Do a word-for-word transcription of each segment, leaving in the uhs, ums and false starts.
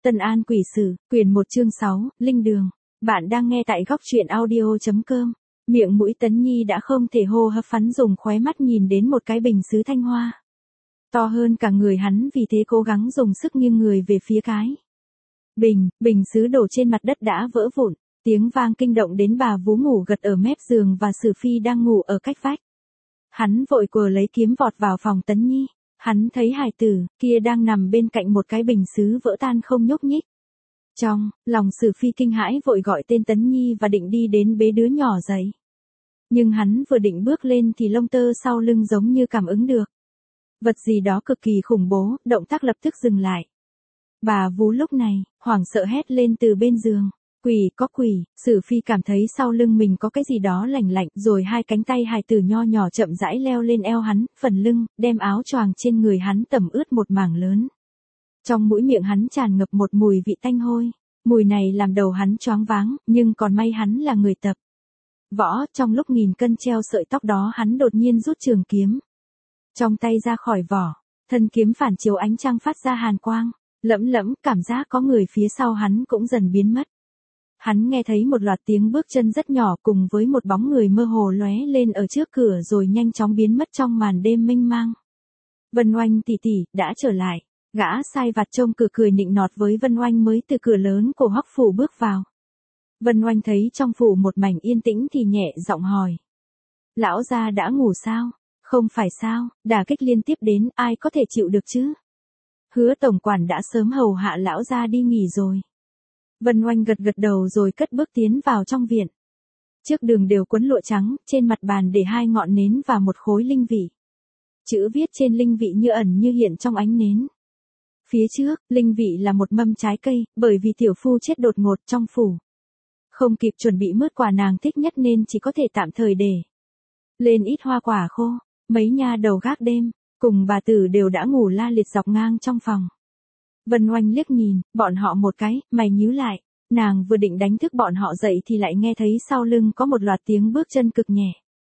Tân An Quỷ Sử, quyển một chương sáu, Linh Đường. Bạn đang nghe tại góc truyện audio.com. Miệng mũi Tấn Nhi đã không thể hô hấp, hắn dùng khóe mắt nhìn đến một cái bình sứ thanh hoa. To hơn cả người hắn, vì thế cố gắng dùng sức nghiêng người về phía cái bình, bình sứ đổ trên mặt đất đã vỡ vụn, tiếng vang kinh động đến bà vú ngủ gật ở mép giường và Sử Phi đang ngủ ở cách vách. Hắn vội quờ lấy kiếm vọt vào phòng Tấn Nhi. Hắn thấy hài tử kia đang nằm bên cạnh một cái bình sứ vỡ tan không nhúc nhích. Trong lòng Sử Phi kinh hãi, vội gọi tên Tấn Nhi và định đi đến bế đứa nhỏ dậy. Nhưng hắn vừa định bước lên thì lông tơ sau lưng giống như cảm ứng được vật gì đó cực kỳ khủng bố, động tác lập tức dừng lại. Bà vú lúc này hoảng sợ hét lên từ bên giường. Quỷ, có quỷ. Sử Phi cảm thấy sau lưng mình có cái gì đó lạnh lạnh, rồi hai cánh tay hài tử nho nhỏ chậm rãi leo lên eo hắn, phần lưng, đem áo choàng trên người hắn tẩm ướt một mảng lớn. Trong mũi miệng hắn tràn ngập một mùi vị tanh hôi, mùi này làm đầu hắn choáng váng, nhưng còn may hắn là người tập võ, trong lúc nghìn cân treo sợi tóc đó hắn đột nhiên rút trường kiếm trong tay ra khỏi vỏ, thân kiếm phản chiếu ánh trăng phát ra hàn quang, lẫm lẫm, cảm giác có người phía sau hắn cũng dần biến mất. Hắn nghe thấy một loạt tiếng bước chân rất nhỏ cùng với một bóng người mơ hồ lóe lên ở trước cửa rồi nhanh chóng biến mất trong màn đêm mênh mang. Vân Oanh tỷ tỷ, đã trở lại. Gã sai vặt trông cửa cười nịnh nọt với Vân Oanh mới từ cửa lớn của Hoắc phủ bước vào. Vân Oanh thấy trong phủ một mảnh yên tĩnh thì nhẹ giọng hỏi. Lão gia đã ngủ sao? Không phải sao, đả kích liên tiếp đến, ai có thể chịu được chứ? Hứa tổng quản đã sớm hầu hạ lão gia đi nghỉ rồi. Vân Oanh gật gật đầu rồi cất bước tiến vào trong viện. Trước đường đều quấn lụa trắng, trên mặt bàn để hai ngọn nến và một khối linh vị. Chữ viết trên linh vị như ẩn như hiện trong ánh nến. Phía trước, linh vị là một mâm trái cây, bởi vì tiểu phu chết đột ngột trong phủ. Không kịp chuẩn bị mứt quà nàng thích nhất nên chỉ có thể tạm thời để lên ít hoa quả khô. Mấy nha đầu gác đêm cùng bà tử đều đã ngủ la liệt dọc ngang trong phòng. Vân Oanh liếc nhìn bọn họ một cái, mày nhíu lại, nàng vừa định đánh thức bọn họ dậy thì lại nghe thấy sau lưng có một loạt tiếng bước chân cực nhẹ.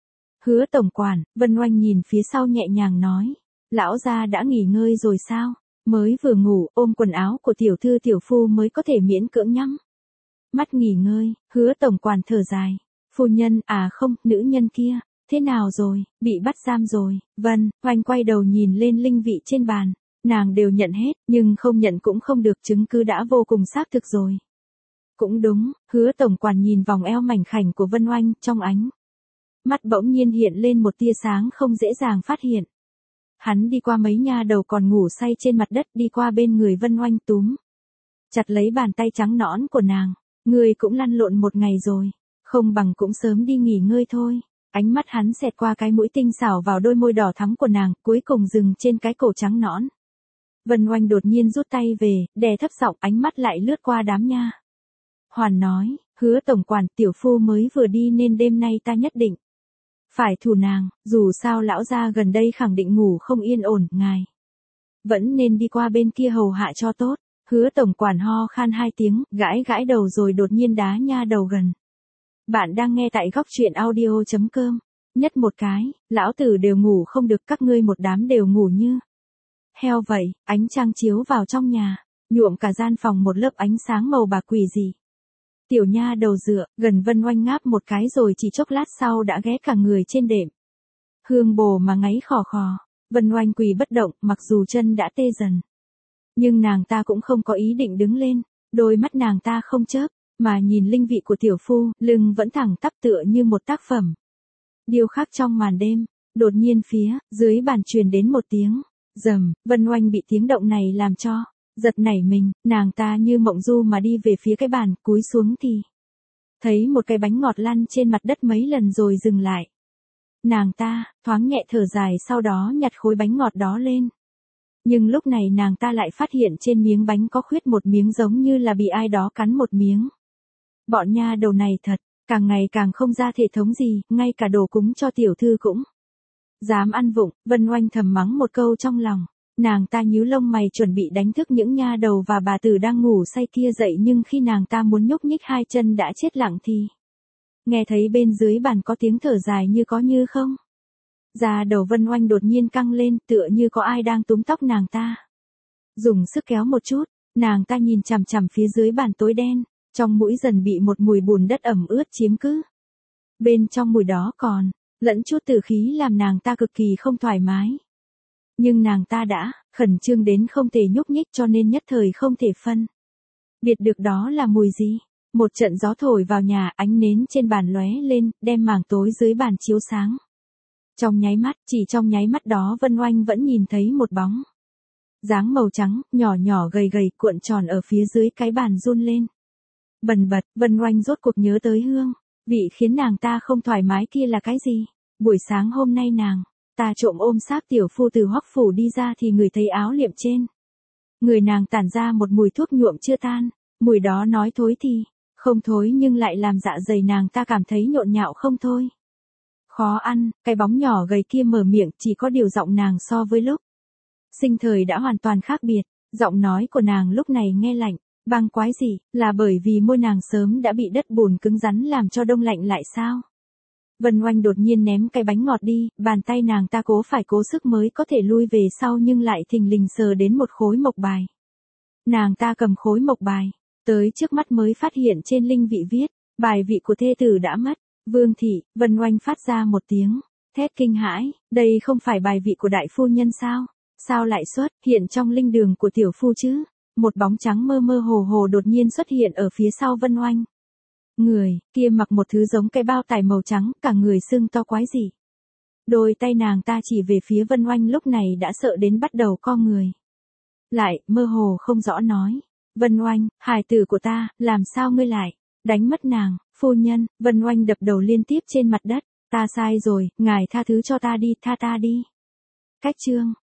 Hứa tổng quản, Vân Oanh nhìn phía sau nhẹ nhàng nói, lão gia đã nghỉ ngơi rồi sao? Mới vừa ngủ, ôm quần áo của tiểu thư tiểu phu mới có thể miễn cưỡng nhắm mắt nghỉ ngơi. Hứa tổng quản thở dài, phu nhân, à không, nữ nhân kia, thế nào rồi, bị bắt giam rồi? Vân Oanh quay đầu nhìn lên linh vị trên bàn. Nàng đều nhận hết, nhưng không nhận cũng không được, chứng cứ đã vô cùng xác thực rồi. Cũng đúng, hứa tổng quản nhìn vòng eo mảnh khảnh của Vân Oanh, trong ánh mắt bỗng nhiên hiện lên một tia sáng không dễ dàng phát hiện. Hắn đi qua mấy nha đầu còn ngủ say trên mặt đất, đi qua bên người Vân Oanh túm chặt lấy bàn tay trắng nõn của nàng. Người cũng lăn lộn một ngày rồi, không bằng cũng sớm đi nghỉ ngơi thôi. Ánh mắt hắn xẹt qua cái mũi tinh xảo vào đôi môi đỏ thắm của nàng, cuối cùng dừng trên cái cổ trắng nõn. Vân Oanh đột nhiên rút tay về, đè thấp giọng, ánh mắt lại lướt qua đám nha hoàn nói, hứa tổng quản, tiểu phu mới vừa đi nên đêm nay ta nhất định phải thủ nàng, dù sao lão gia gần đây khẳng định ngủ không yên ổn, ngài vẫn nên đi qua bên kia hầu hạ cho tốt. Hứa tổng quản ho khan hai tiếng, gãi gãi đầu rồi đột nhiên đá nha đầu gần. Bạn đang nghe tại góc truyện audio.com. Nhất một cái, lão tử đều ngủ không được, các ngươi một đám đều ngủ như heo vậy. Ánh trăng chiếu vào trong nhà, nhuộm cả gian phòng một lớp ánh sáng màu bạc quỷ dị. Tiểu nha đầu dựa gần Vân Oanh ngáp một cái rồi chỉ chốc lát sau đã ghé cả người trên đệm hương bồ mà ngáy khò khò. Vân Oanh quỳ bất động, mặc dù chân đã tê dần, nhưng nàng ta cũng không có ý định đứng lên. Đôi mắt nàng ta không chớp mà nhìn linh vị của tiểu phu, lưng vẫn thẳng tắp tựa như một tác phẩm điêu khắc trong màn đêm. Đột nhiên phía dưới bàn truyền đến một tiếng rầm. Vân Oanh bị tiếng động này làm cho giật nảy mình, nàng ta như mộng du mà đi về phía cái bàn, cúi xuống thì thấy một cái bánh ngọt lăn trên mặt đất mấy lần rồi dừng lại. Nàng ta thoáng nhẹ thở dài, sau đó nhặt khối bánh ngọt đó lên. Nhưng lúc này nàng ta lại phát hiện trên miếng bánh có khuyết một miếng, giống như là bị ai đó cắn một miếng. Bọn nha đầu này thật, càng ngày càng không ra thể thống gì, ngay cả đồ cúng cho tiểu thư cũng dám ăn vụng. Vân Oanh thầm mắng một câu trong lòng. Nàng ta nhíu lông mày chuẩn bị đánh thức những nha đầu và bà tử đang ngủ say kia dậy, nhưng khi nàng ta muốn nhúc nhích hai chân đã chết lặng thì nghe thấy bên dưới bàn có tiếng thở dài như có như không. Da đầu Vân Oanh đột nhiên căng lên, tựa như có ai đang túm tóc nàng ta. Dùng sức kéo một chút, Nàng ta nhìn chằm chằm phía dưới bàn tối đen, trong mũi dần bị một mùi bùn đất ẩm ướt chiếm cứ. Bên trong mùi đó còn lẫn chút tử khí làm nàng ta cực kỳ không thoải mái. Nhưng nàng ta đã khẩn trương đến không thể nhúc nhích cho nên nhất thời không thể phân biệt được đó là mùi gì. Một trận gió thổi vào nhà, ánh nến trên bàn lóe lên, đem mảng tối dưới bàn chiếu sáng. Trong nháy mắt, chỉ trong nháy mắt đó Vân Oanh vẫn nhìn thấy một bóng dáng màu trắng, nhỏ nhỏ gầy gầy cuộn tròn ở phía dưới cái bàn run lên. Bần bật, Vân Oanh rốt cuộc nhớ tới hương vị khiến nàng ta không thoải mái kia là cái gì. Buổi sáng hôm nay nàng ta trộm ôm xác tiểu phu từ Hoắc phủ đi ra thì ngửi thấy áo liệm trên người nàng tản ra một mùi thuốc nhuộm chưa tan. Mùi đó nói thối thì không thối nhưng lại làm dạ dày nàng ta cảm thấy nhộn nhạo không thôi. Khó ăn, cái bóng nhỏ gầy kia mở miệng, chỉ có điều giọng nàng so với lúc sinh thời đã hoàn toàn khác biệt. Giọng nói của nàng lúc này nghe lạnh, băng quái gì, là bởi vì môi nàng sớm đã bị đất bùn cứng rắn làm cho đông lạnh lại sao? Vân Oanh đột nhiên ném cái bánh ngọt đi, bàn tay nàng ta cố phải cố sức mới có thể lui về sau nhưng lại thình lình sờ đến một khối mộc bài. Nàng ta cầm khối mộc bài, tới trước mắt mới phát hiện trên linh vị viết, bài vị của thê tử đã mất. Vương thị, Vân Oanh phát ra một tiếng thét kinh hãi, đây không phải bài vị của đại phu nhân sao? Sao lại xuất hiện trong linh đường của tiểu phu chứ? Một bóng trắng mơ mơ hồ hồ đột nhiên xuất hiện ở phía sau Vân Oanh. Người kia mặc một thứ giống cái bao tải màu trắng, cả người sưng to quái dị. Đôi tay nàng ta chỉ về phía Vân Oanh lúc này đã sợ đến bắt đầu co người lại, mơ hồ không rõ nói. Vân Oanh, hài tử của ta, làm sao ngươi lại đánh mất nàng? Phu nhân, Vân Oanh đập đầu liên tiếp trên mặt đất. Ta sai rồi, ngài tha thứ cho ta đi, tha ta đi. Cách chương